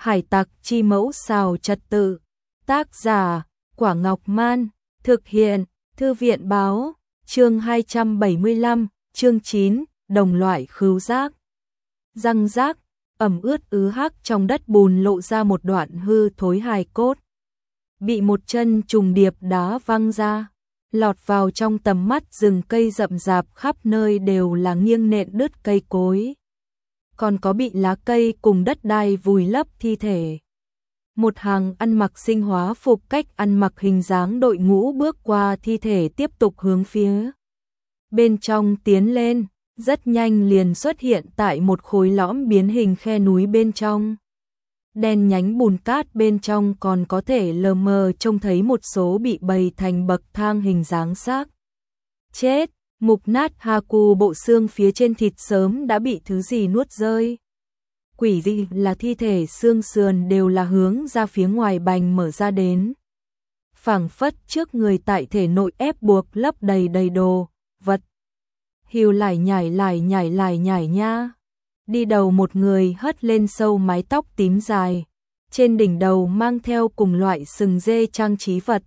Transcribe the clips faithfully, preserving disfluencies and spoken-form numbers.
Hải tặc chi mẫu xào trật tự. Tác giả, Quả Ngọc Man. Thực hiện, Thư viện báo. Chương hai trăm bảy mươi lăm, chương chín, đồng loại khứu giác. Răng rác, ẩm ướt ứ hắc trong đất bùn lộ ra một đoạn hư thối hài cốt. Bị một chân trùng điệp đá văng ra, lọt vào trong tầm mắt. Rừng cây rậm rạp khắp nơi đều là nghiêng nện đứt cây cối. Còn có bị lá cây cùng đất đai vùi lấp thi thể. Một hàng ăn mặc sinh hóa phục cách ăn mặc hình dáng đội ngũ bước qua thi thể, tiếp tục hướng phía bên trong tiến lên, rất nhanh liền xuất hiện tại một khối lõm biến hình khe núi bên trong. Đen nhánh bùn cát bên trong còn có thể lờ mờ trông thấy một số bị bày thành bậc thang hình dáng xác chết, mục nát Haku, bộ xương phía trên thịt sớm đã bị thứ gì nuốt rơi. Quỷ dị là thi thể xương sườn đều là hướng ra phía ngoài bành mở ra đến. Phảng phất trước người tại thể nội ép buộc lấp đầy đầy đồ, vật. Hiu lải nhải lải nhải lải nhải nha. Đi đầu một người hất lên sâu mái tóc tím dài. Trên đỉnh đầu mang theo cùng loại sừng dê trang trí vật.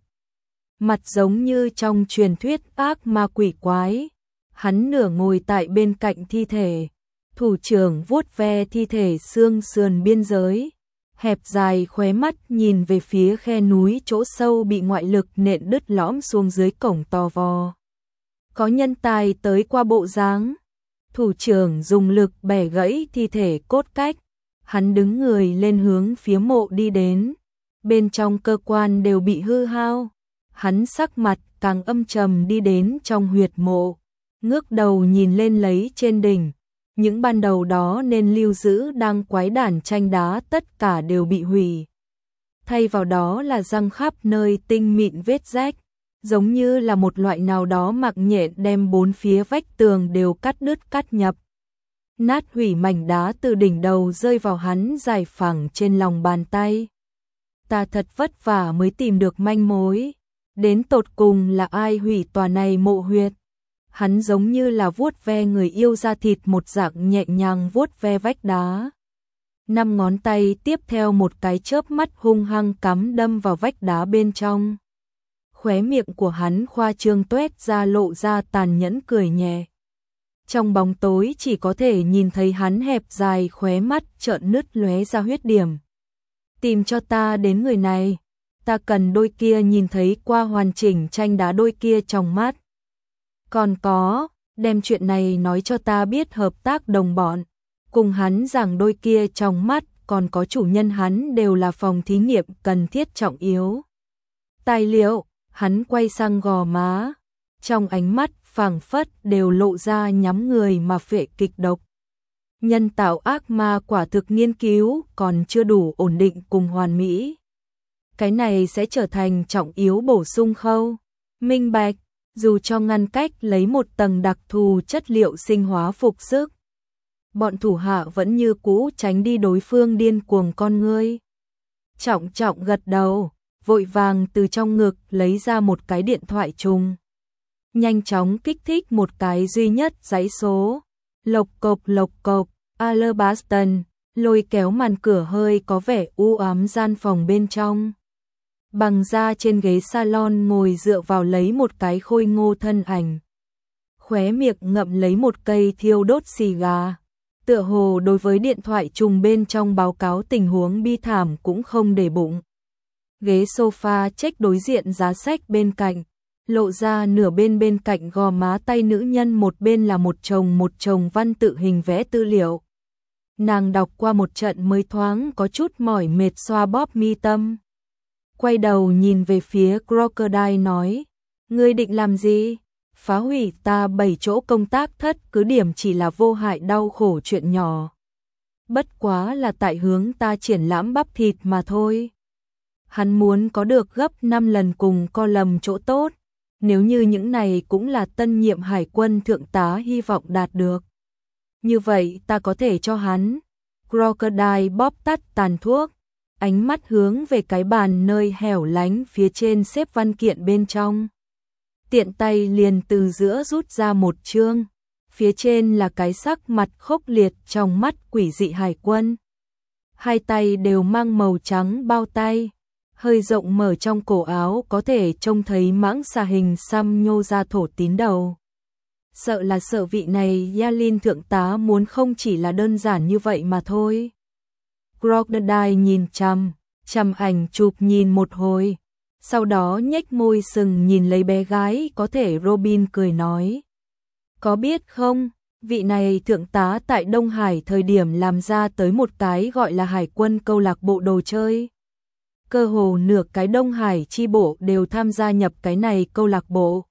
Mặt giống như trong truyền thuyết ác ma quỷ quái. Hắn nửa ngồi tại bên cạnh thi thể. Thủ trưởng vuốt ve thi thể xương sườn biên giới, hẹp dài khóe mắt nhìn về phía khe núi chỗ sâu bị ngoại lực nện đứt lõm xuống dưới cổng to vò. Có nhân tài tới qua bộ dáng. Thủ trưởng dùng lực bẻ gãy thi thể cốt cách, hắn đứng người lên hướng phía mộ đi đến. Bên trong cơ quan đều bị hư hao, hắn sắc mặt càng âm trầm đi đến trong huyệt mộ, ngước đầu nhìn lên lấy trên đỉnh. Những ban đầu đó nên lưu giữ đang quái đản tranh đá tất cả đều bị hủy. Thay vào đó là răng khắp nơi tinh mịn vết rách, giống như là một loại nào đó mặc nhện đem bốn phía vách tường đều cắt đứt cắt nhập. Nát hủy mảnh đá từ đỉnh đầu rơi vào hắn dài phẳng trên lòng bàn tay. Ta thật vất vả mới tìm được manh mối. Đến tột cùng là ai hủy tòa này mộ huyệt? Hắn giống như là vuốt ve người yêu da thịt một dạng nhẹ nhàng vuốt ve vách đá. Năm ngón tay tiếp theo một cái chớp mắt hung hăng cắm đâm vào vách đá bên trong. Khóe miệng của hắn khoa trương tuét ra, lộ ra tàn nhẫn cười nhẹ. Trong bóng tối chỉ có thể nhìn thấy hắn hẹp dài khóe mắt trợn nứt lóe ra huyết điểm. Tìm cho ta đến người này. Ta cần đôi kia nhìn thấy qua hoàn chỉnh tranh đá đôi kia trong mắt. Còn có, đem chuyện này nói cho ta biết, hợp tác đồng bọn. Cùng hắn rằng đôi kia trong mắt còn có chủ nhân hắn đều là phòng thí nghiệm cần thiết trọng yếu. Tài liệu, hắn quay sang gò má. Trong ánh mắt phảng phất đều lộ ra nhắm người mà phệ kịch độc. Nhân tạo ác ma quả thực nghiên cứu còn chưa đủ ổn định cùng hoàn mỹ. Cái này sẽ trở thành trọng yếu bổ sung khâu. Minh bạch. Dù cho ngăn cách lấy một tầng đặc thù chất liệu sinh hóa phục sức, bọn thủ hạ vẫn như cũ tránh đi đối phương điên cuồng con ngươi. Trọng trọng gật đầu, vội vàng từ trong ngực lấy ra một cái điện thoại trùng. Nhanh chóng kích thích một cái duy nhất dãy số. Lộc cộc lộc cộc, Alabaston, lôi kéo màn cửa hơi có vẻ u ám gian phòng bên trong. Bằng da trên ghế salon ngồi dựa vào lấy một cái khôi ngô thân ảnh. Khóe miệng ngậm lấy một cây thiêu đốt xì gà. Tựa hồ đối với điện thoại trùng bên trong báo cáo tình huống bi thảm cũng không để bụng. Ghế sofa check đối diện giá sách bên cạnh. Lộ ra nửa bên bên cạnh gò má tay nữ nhân, một bên là một chồng một chồng văn tự hình vẽ tư liệu. Nàng đọc qua một trận mới thoáng có chút mỏi mệt, xoa bóp mi tâm. Quay đầu nhìn về phía Crocodile nói, ngươi định làm gì? Phá hủy ta bảy chỗ công tác thất cứ điểm chỉ là vô hại đau khổ chuyện nhỏ. Bất quá là tại hướng ta triển lãm bắp thịt mà thôi. Hắn muốn có được gấp năm lần cùng co lầm chỗ tốt. Nếu như những này cũng là tân nhiệm hải quân thượng tá hy vọng đạt được. Như vậy ta có thể cho hắn. Crocodile bóp tắt tàn thuốc. Ánh mắt hướng về cái bàn nơi hẻo lánh phía trên xếp văn kiện bên trong. Tiện tay liền từ giữa rút ra một chương. Phía trên là cái sắc mặt khốc liệt trong mắt quỷ dị hải quân. hai tay đều mang màu trắng bao tay, hơi rộng mở trong cổ áo có thể trông thấy mãng xà hình xăm nhô ra thổ tín đầu. Sợ là sợ vị này Yalin thượng tá muốn không chỉ là đơn giản như vậy mà thôi. Crocodile nhìn chằm, chằm ảnh chụp nhìn một hồi, sau đó nhếch môi sừng nhìn lấy bé gái có thể Robin cười nói. Có biết không, vị này thượng tá tại Đông Hải thời điểm làm ra tới một cái gọi là hải quân câu lạc bộ đồ chơi. Cơ hồ nửa cái Đông Hải chi bộ đều tham gia nhập cái này câu lạc bộ.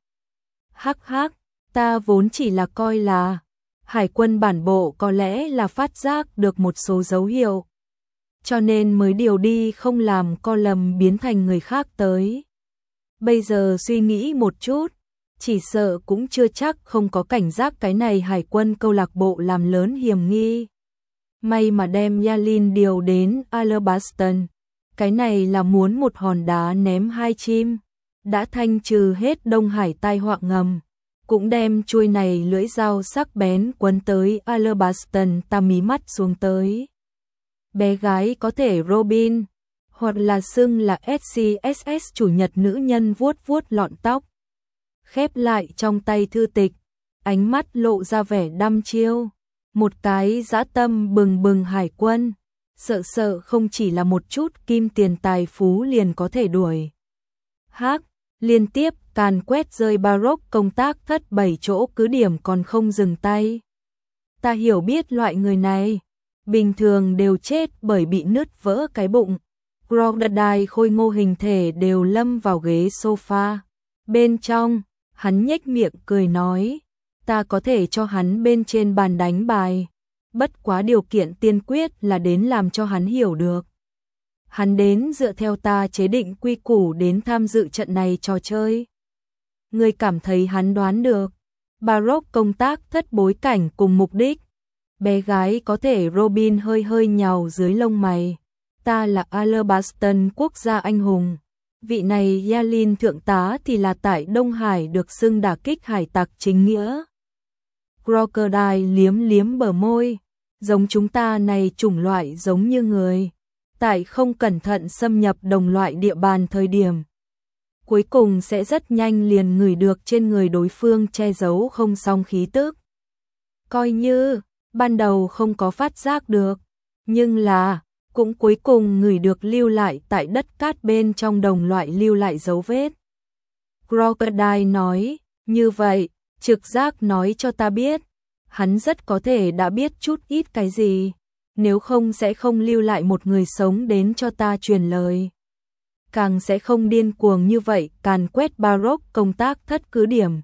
Hắc hắc, ta vốn chỉ là coi là hải quân bản bộ có lẽ là phát giác được một số dấu hiệu, cho nên mới điều đi không làm co lầm biến thành người khác tới. Bây giờ suy nghĩ một chút, chỉ sợ cũng chưa chắc không có cảnh giác cái này hải quân câu lạc bộ làm lớn hiểm nghi. May mà đem Yalin điều đến Alabaston, cái này là muốn một hòn đá ném hai chim, đã thanh trừ hết Đông Hải tai họa ngầm, cũng đem chuôi này lưỡi dao sắc bén quấn tới Alabaston ta mí mắt xuống tới. Bé gái có thể Robin, hoặc là xưng là ét xê ét ét chủ nhật nữ nhân vuốt vuốt lọn tóc. Khép lại trong tay thư tịch, ánh mắt lộ ra vẻ đăm chiêu, một cái dã tâm bừng bừng hải quân, sợ sợ không chỉ là một chút kim tiền tài phú liền có thể đuổi. Hắc, liên tiếp càn quét rơi Baroque công tác thất bảy chỗ cứ điểm còn không dừng tay. Ta hiểu biết loại người này, bình thường đều chết bởi bị nứt vỡ cái bụng. Crocodile khôi ngô hình thể đều lâm vào ghế sofa. Bên trong, hắn nhếch miệng cười nói, ta có thể cho hắn bên trên bàn đánh bài. Bất quá điều kiện tiên quyết là đến làm cho hắn hiểu được. Hắn đến dựa theo ta chế định quy củ đến tham dự trận này trò chơi. Ngươi cảm thấy hắn đoán được Baroque công tác thất bối cảnh cùng mục đích. Bé gái có thể Robin hơi hơi nhào dưới lông mày. Ta là Alabaston quốc gia anh hùng. Vị này Yalin thượng tá thì là tại Đông Hải được xưng đả kích hải tặc chính nghĩa. Crocodile liếm liếm bờ môi. Giống chúng ta này chủng loại giống như người. Tại không cẩn thận xâm nhập đồng loại địa bàn thời điểm. Cuối cùng sẽ rất nhanh liền ngửi được trên người đối phương che giấu không xong khí tức. Coi như ban đầu không có phát giác được, nhưng là cũng cuối cùng ngửi được lưu lại tại đất cát bên trong đồng loại lưu lại dấu vết. Crocodile nói, như vậy, trực giác nói cho ta biết, hắn rất có thể đã biết chút ít cái gì, nếu không sẽ không lưu lại một người sống đến cho ta truyền lời. Càng sẽ không điên cuồng như vậy càn quét Baroque công tác thất cứ điểm.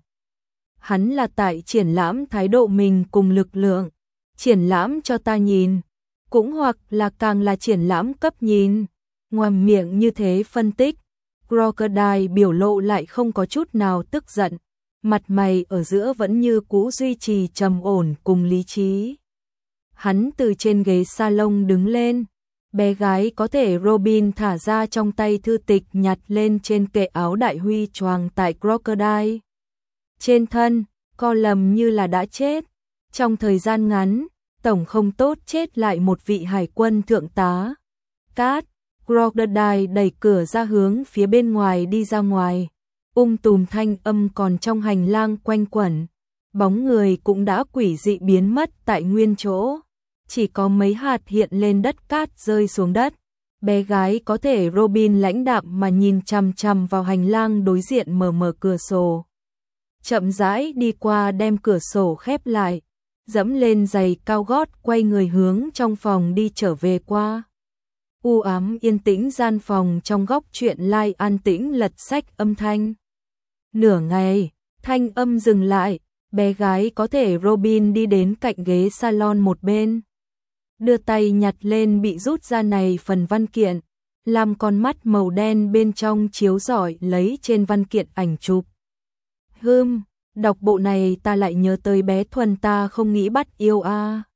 Hắn là tại triển lãm thái độ mình cùng lực lượng, triển lãm cho ta nhìn, cũng hoặc là càng là triển lãm cấp nhìn. Ngoàm miệng như thế phân tích, Crocodile biểu lộ lại không có chút nào tức giận, mặt mày ở giữa vẫn như cũ duy trì trầm ổn cùng lý trí. Hắn từ trên ghế salon đứng lên, bé gái có thể Robin thả ra trong tay thư tịch nhặt lên trên kệ áo đại huy choàng tại Crocodile. Trên thân, co lầm như là đã chết, trong thời gian ngắn, tổng không tốt chết lại một vị hải quân thượng tá. Cát, Crocodile đẩy cửa ra hướng phía bên ngoài đi ra ngoài, ung tùm thanh âm còn trong hành lang quanh quẩn, bóng người cũng đã quỷ dị biến mất tại nguyên chỗ. Chỉ có mấy hạt hiện lên đất cát rơi xuống đất. Bé gái có thể Robin lãnh đạm mà nhìn chằm chằm vào hành lang đối diện mở mở cửa sổ. Chậm rãi đi qua đem cửa sổ khép lại, dẫm lên giày cao gót quay người hướng trong phòng đi trở về qua. U ám yên tĩnh gian phòng trong góc chuyện lai an tĩnh lật sách âm thanh. Nửa ngày, thanh âm dừng lại, bé gái có thể Robin đi đến cạnh ghế salon một bên. Đưa tay nhặt lên bị rút ra này phần văn kiện, làm con mắt màu đen bên trong chiếu rọi lấy trên văn kiện ảnh chụp. Hừm, đọc bộ này ta lại nhớ tới bé Thuần ta không nghĩ bắt yêu a. À.